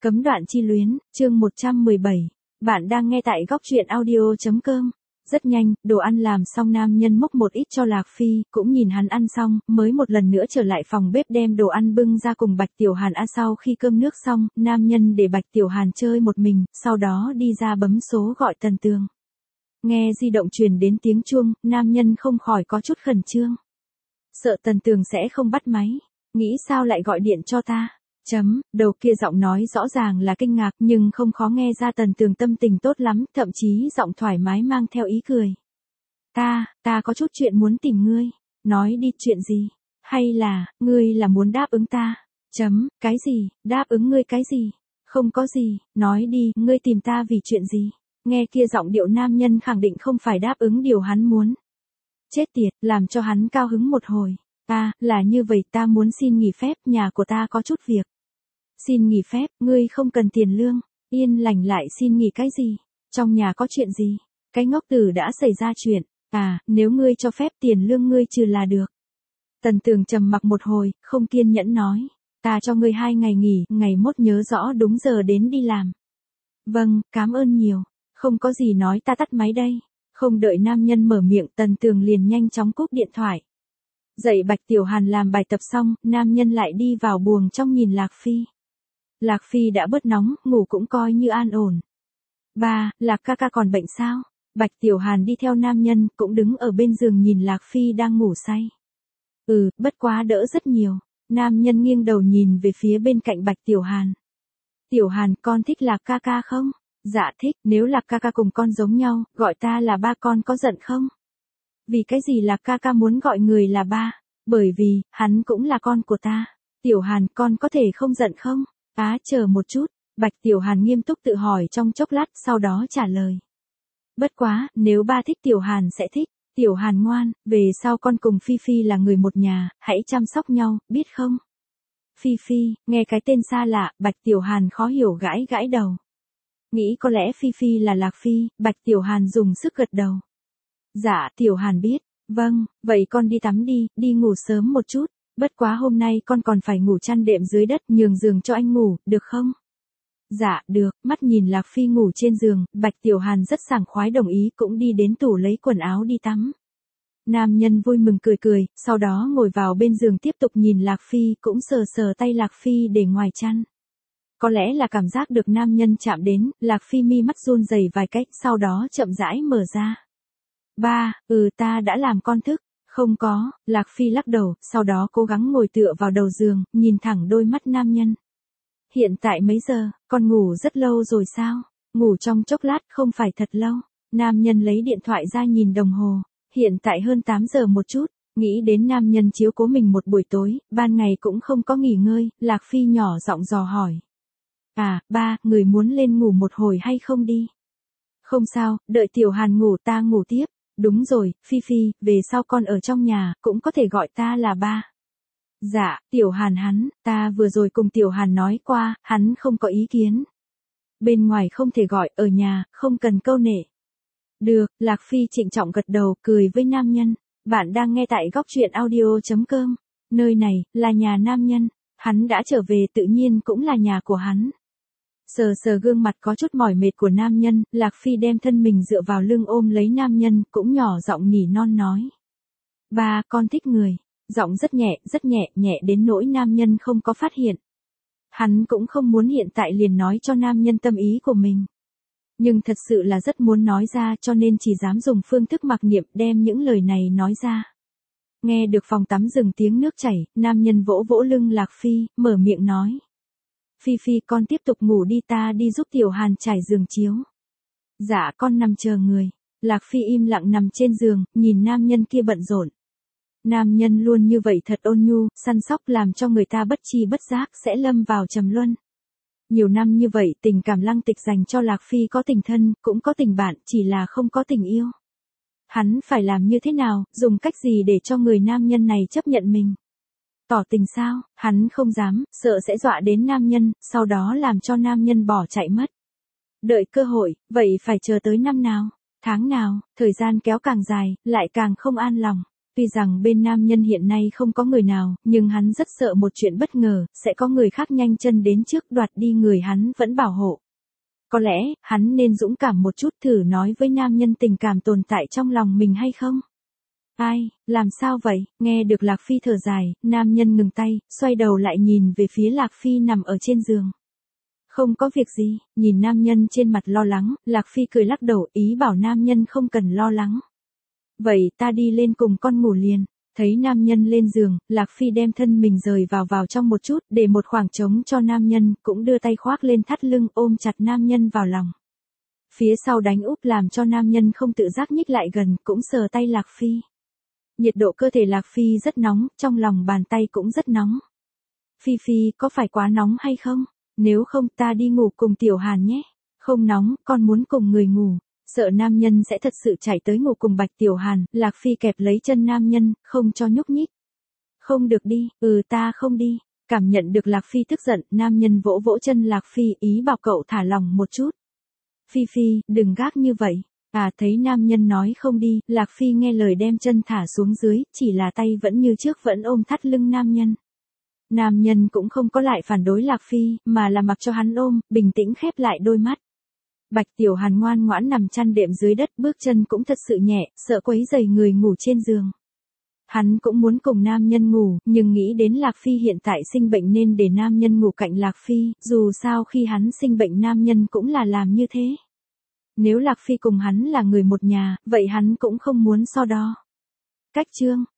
Cấm đoạn chi luyến, chương 117. Bạn đang nghe tại góc truyện audio.com. Rất nhanh, đồ ăn làm xong nam nhân múc một ít cho Lạc Phi, cũng nhìn hắn ăn xong, mới một lần nữa trở lại phòng bếp đem đồ ăn bưng ra cùng Bạch Tiểu Hàn ăn. Sau khi cơm nước xong, nam nhân để Bạch Tiểu Hàn chơi một mình, sau đó đi ra bấm số gọi Tần Tường. Nghe di động truyền đến tiếng chuông, nam nhân không khỏi có chút khẩn trương. Sợ Tần Tường sẽ không bắt máy, nghĩ sao lại gọi điện cho ta. Đầu kia giọng nói rõ ràng là kinh ngạc nhưng không khó nghe ra Tần Tường tâm tình tốt lắm, thậm chí giọng thoải mái mang theo ý cười. Ta có chút chuyện muốn tìm ngươi. Nói đi, chuyện gì? Hay là, ngươi là muốn đáp ứng ta? Cái gì, đáp ứng ngươi cái gì? Không có gì, nói đi, ngươi tìm ta vì chuyện gì? Nghe kia giọng điệu nam nhân khẳng định không phải đáp ứng điều hắn muốn. Chết tiệt, làm cho hắn cao hứng một hồi. Là như vậy, ta muốn xin nghỉ phép, nhà của ta có chút việc. Xin nghỉ phép, ngươi không cần tiền lương, yên lành lại xin nghỉ cái gì? Trong nhà có chuyện gì? Cái ngốc tử đã xảy ra chuyện, nếu ngươi cho phép tiền lương ngươi trừ là được. Tần Tường trầm mặc một hồi, không kiên nhẫn nói, ta cho ngươi 2 ngày nghỉ, ngày mốt nhớ rõ đúng giờ đến đi làm. Vâng, cảm ơn nhiều, không có gì nói, ta tắt máy đây. Không đợi nam nhân mở miệng, Tần Tường liền nhanh chóng cúp điện thoại. Dậy Bạch Tiểu Hàn làm bài tập xong, nam nhân lại đi vào buồng trong nhìn Lạc Phi. Lạc Phi đã bớt nóng, ngủ cũng coi như an ổn. Lạc ca ca còn bệnh sao? Bạch Tiểu Hàn đi theo nam nhân, cũng đứng ở bên giường nhìn Lạc Phi đang ngủ say. Bất quá đỡ rất nhiều. Nam nhân nghiêng đầu nhìn về phía bên cạnh Bạch Tiểu Hàn. Tiểu Hàn, con thích Lạc ca ca không? Dạ thích, nếu Lạc ca ca cùng con giống nhau, gọi ta là ba, con có giận không? Vì cái gì Lạc ca ca muốn gọi người là ba? Bởi vì, hắn cũng là con của ta. Tiểu Hàn, con có thể không giận không? Chờ một chút, Bạch Tiểu Hàn nghiêm túc tự hỏi trong chốc lát, sau đó trả lời. Bất quá, nếu ba thích Tiểu Hàn sẽ thích. Tiểu Hàn ngoan, về sau con cùng Phi Phi là người một nhà, hãy chăm sóc nhau, biết không? Phi Phi, nghe cái tên xa lạ, Bạch Tiểu Hàn khó hiểu gãi gãi đầu. Nghĩ có lẽ Phi Phi là Lạc Phi, Bạch Tiểu Hàn dùng sức gật đầu. Dạ, Tiểu Hàn biết. Vâng, vậy con đi tắm đi, đi ngủ sớm một chút. Bất quá hôm nay con còn phải ngủ chăn đệm dưới đất, nhường giường cho anh ngủ, được không? Dạ, được. Mắt nhìn Lạc Phi ngủ trên giường, Bạch Tiểu Hàn rất sảng khoái đồng ý, cũng đi đến tủ lấy quần áo đi tắm. Nam nhân vui mừng cười cười, sau đó ngồi vào bên giường tiếp tục nhìn Lạc Phi, cũng sờ sờ tay Lạc Phi để ngoài chăn. Có lẽ là cảm giác được nam nhân chạm đến, Lạc Phi mi mắt run rẩy vài cách, sau đó chậm rãi mở ra. Ta đã làm con thức. Không có, Lạc Phi lắc đầu, sau đó cố gắng ngồi tựa vào đầu giường, nhìn thẳng đôi mắt nam nhân. Hiện tại mấy giờ, con ngủ rất lâu rồi sao? Ngủ trong chốc lát không phải thật lâu. Nam nhân lấy điện thoại ra nhìn đồng hồ. Hiện tại hơn 8 giờ một chút. Nghĩ đến nam nhân chiếu cố mình một buổi tối, ban ngày cũng không có nghỉ ngơi, Lạc Phi nhỏ giọng dò hỏi. Ba, người muốn lên ngủ một hồi hay không đi? Không sao, đợi Tiểu Hàn ngủ ta ngủ tiếp. Đúng rồi, Phi Phi, về sau con ở trong nhà, cũng có thể gọi ta là ba. Dạ, Tiểu Hàn ta vừa rồi cùng Tiểu Hàn nói qua, hắn không có ý kiến. Bên ngoài không thể gọi, ở nhà, không cần câu nệ. Được, Lạc Phi trịnh trọng gật đầu, cười với nam nhân. Bạn đang nghe tại góc truyện audio.com. Nơi này, là nhà nam nhân. Hắn đã trở về tự nhiên cũng là nhà của hắn. Sờ sờ gương mặt có chút mỏi mệt của nam nhân, Lạc Phi đem thân mình dựa vào lưng ôm lấy nam nhân, cũng nhỏ giọng nỉ non nói. Ba, con thích người. Giọng rất nhẹ, nhẹ đến nỗi nam nhân không có phát hiện. Hắn cũng không muốn hiện tại liền nói cho nam nhân tâm ý của mình. Nhưng thật sự là rất muốn nói ra, cho nên chỉ dám dùng phương thức mặc niệm đem những lời này nói ra. Nghe được phòng tắm dừng tiếng nước chảy, nam nhân vỗ vỗ lưng Lạc Phi, mở miệng nói. Phi Phi, con tiếp tục ngủ đi, ta đi giúp Tiểu Hàn trải giường chiếu. Dạ, con nằm chờ người. Lạc Phi im lặng nằm trên giường, nhìn nam nhân kia bận rộn. Nam nhân luôn như vậy thật ôn nhu, săn sóc làm cho người ta bất chi bất giác sẽ lâm vào trầm luân. Nhiều năm như vậy tình cảm Lăng Tịch dành cho Lạc Phi có tình thân, cũng có tình bạn, chỉ là không có tình yêu. Hắn phải làm như thế nào, dùng cách gì để cho người nam nhân này chấp nhận mình? Tỏ tình sao? Hắn không dám, sợ sẽ dọa đến nam nhân, sau đó làm cho nam nhân bỏ chạy mất. Đợi cơ hội, vậy phải chờ tới năm nào, tháng nào, thời gian kéo càng dài, lại càng không an lòng. Tuy rằng bên nam nhân hiện nay không có người nào, nhưng hắn rất sợ một chuyện bất ngờ, sẽ có người khác nhanh chân đến trước đoạt đi người hắn vẫn bảo hộ. Có lẽ, hắn nên dũng cảm một chút thử nói với nam nhân tình cảm tồn tại trong lòng mình hay không? Ai, làm sao vậy? Nghe được Lạc Phi thở dài, nam nhân ngừng tay, xoay đầu lại nhìn về phía Lạc Phi nằm ở trên giường. Không có việc gì, nhìn nam nhân trên mặt lo lắng, Lạc Phi cười lắc đầu ý bảo nam nhân không cần lo lắng. Vậy ta đi lên cùng con ngủ liền. Thấy nam nhân lên giường, Lạc Phi đem thân mình rời vào trong một chút, để một khoảng trống cho nam nhân, cũng đưa tay khoác lên thắt lưng ôm chặt nam nhân vào lòng. Phía sau đánh úp làm cho nam nhân không tự giác nhích lại gần, cũng sờ tay Lạc Phi. Nhiệt độ cơ thể Lạc Phi rất nóng, trong lòng bàn tay cũng rất nóng. Phi Phi, có phải quá nóng hay không? Nếu không ta đi ngủ cùng Tiểu Hàn nhé. Không nóng, con muốn cùng người ngủ. Sợ nam nhân sẽ thật sự chạy tới ngủ cùng Bạch Tiểu Hàn, Lạc Phi kẹp lấy chân nam nhân, không cho nhúc nhích. Không được đi, ta không đi. Cảm nhận được Lạc Phi tức giận, nam nhân vỗ vỗ chân Lạc Phi ý bảo cậu thả lòng một chút. Phi Phi, đừng gác như vậy. Thấy nam nhân nói không đi, Lạc Phi nghe lời đem chân thả xuống dưới, chỉ là tay vẫn như trước vẫn ôm thắt lưng nam nhân. Nam nhân cũng không có lại phản đối Lạc Phi, mà là mặc cho hắn ôm, bình tĩnh khép lại đôi mắt. Bạch Tiểu Hàn ngoan ngoãn nằm chăn đệm dưới đất, bước chân cũng thật sự nhẹ, sợ quấy rầy người ngủ trên giường. Hắn cũng muốn cùng nam nhân ngủ, nhưng nghĩ đến Lạc Phi hiện tại sinh bệnh nên để nam nhân ngủ cạnh Lạc Phi, dù sao khi hắn sinh bệnh nam nhân cũng là làm như thế. Nếu Lạc Phi cùng hắn là người một nhà, vậy hắn cũng không muốn so đo. Cách chương